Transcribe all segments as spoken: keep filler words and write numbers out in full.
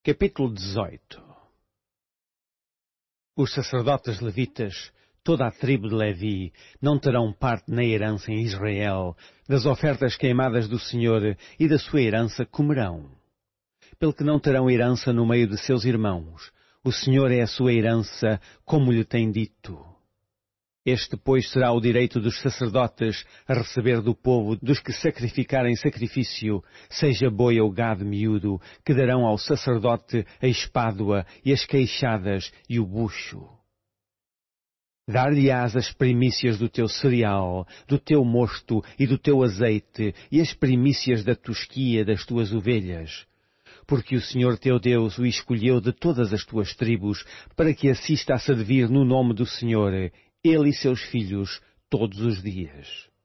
Capítulo dezoito. Os sacerdotes levitas, toda a tribo de Levi, não terão parte na herança em Israel, das ofertas queimadas do Senhor e da sua herança comerão. Pelo que não terão herança no meio de seus irmãos, o Senhor é a sua herança, como lhe tem dito. Este, pois, será o direito dos sacerdotes a receber do povo dos que sacrificarem sacrifício, seja boi ou gado miúdo, que darão ao sacerdote a espádua e as queixadas e o bucho. Dar-lhe-ás as primícias do teu cereal, do teu mosto e do teu azeite, e as primícias da tosquia das tuas ovelhas. Porque o Senhor teu Deus o escolheu de todas as tuas tribos, para que assista a servir no nome do Senhor, ele e seus filhos, todos os dias.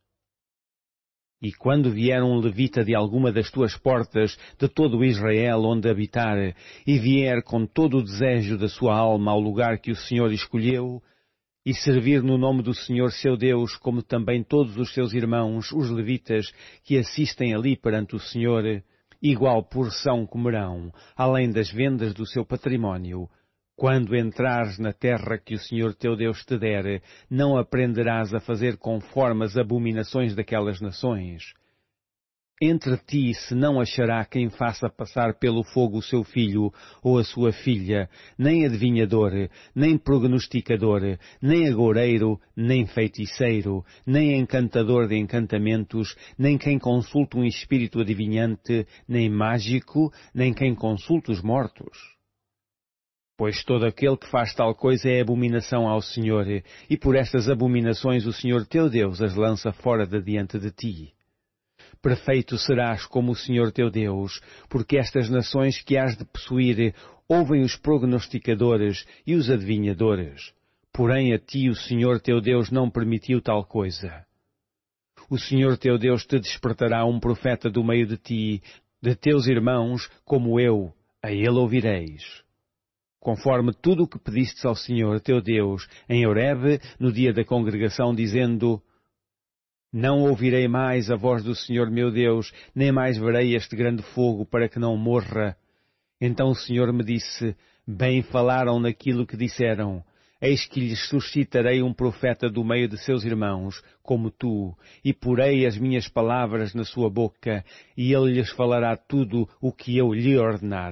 E quando vier um levita de alguma das tuas portas, de todo o Israel onde habitar, e vier com todo o desejo da sua alma ao lugar que o Senhor escolheu, e servir no nome do Senhor seu Deus, como também todos os seus irmãos, os levitas, que assistem ali perante o Senhor, igual porção comerão, além das vendas do seu património. Quando entrares na terra que o Senhor teu Deus te der, não aprenderás a fazer conforme as abominações daquelas nações. Entre ti se não achará quem faça passar pelo fogo o seu filho ou a sua filha, nem adivinhador, nem prognosticador, nem agoureiro, nem feiticeiro, nem encantador de encantamentos, nem quem consulta um espírito adivinhante, nem mágico, nem quem consulta os mortos. Pois todo aquele que faz tal coisa é abominação ao Senhor, e por estas abominações o Senhor teu Deus as lança fora de diante de ti. Perfeito serás como o Senhor teu Deus, porque estas nações que hás de possuir ouvem os prognosticadores e os adivinhadores. Porém a ti o Senhor teu Deus não permitiu tal coisa. O Senhor teu Deus te despertará um profeta do meio de ti, de teus irmãos, como eu, a ele ouvireis. Conforme tudo o que pedistes ao Senhor teu Deus em Horebe, no dia da congregação, dizendo: Não ouvirei mais a voz do Senhor meu Deus, nem mais verei este grande fogo, para que não morra. Então o Senhor me disse: Bem falaram naquilo que disseram. Eis que lhes suscitarei um profeta do meio de seus irmãos, como tu, e porei as minhas palavras na sua boca, e ele lhes falará tudo o que eu lhe ordenar.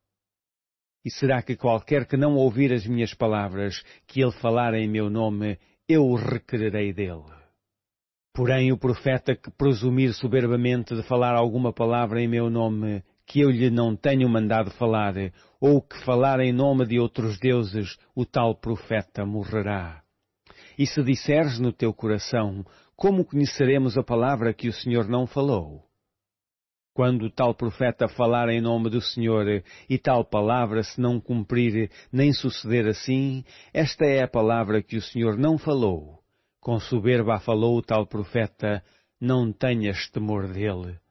E será que qualquer que não ouvir as minhas palavras, que ele falar em meu nome, eu o requererei dele? Porém o profeta que presumir soberbamente de falar alguma palavra em meu nome, que eu lhe não tenho mandado falar, ou que falar em nome de outros deuses, o tal profeta morrerá. E se disseres no teu coração, como conheceremos a palavra que o Senhor não falou? Quando tal profeta falar em nome do Senhor, e tal palavra se não cumprir, nem suceder assim, esta é a palavra que o Senhor não falou. Com soberba falou o tal profeta, não tenhas temor dele.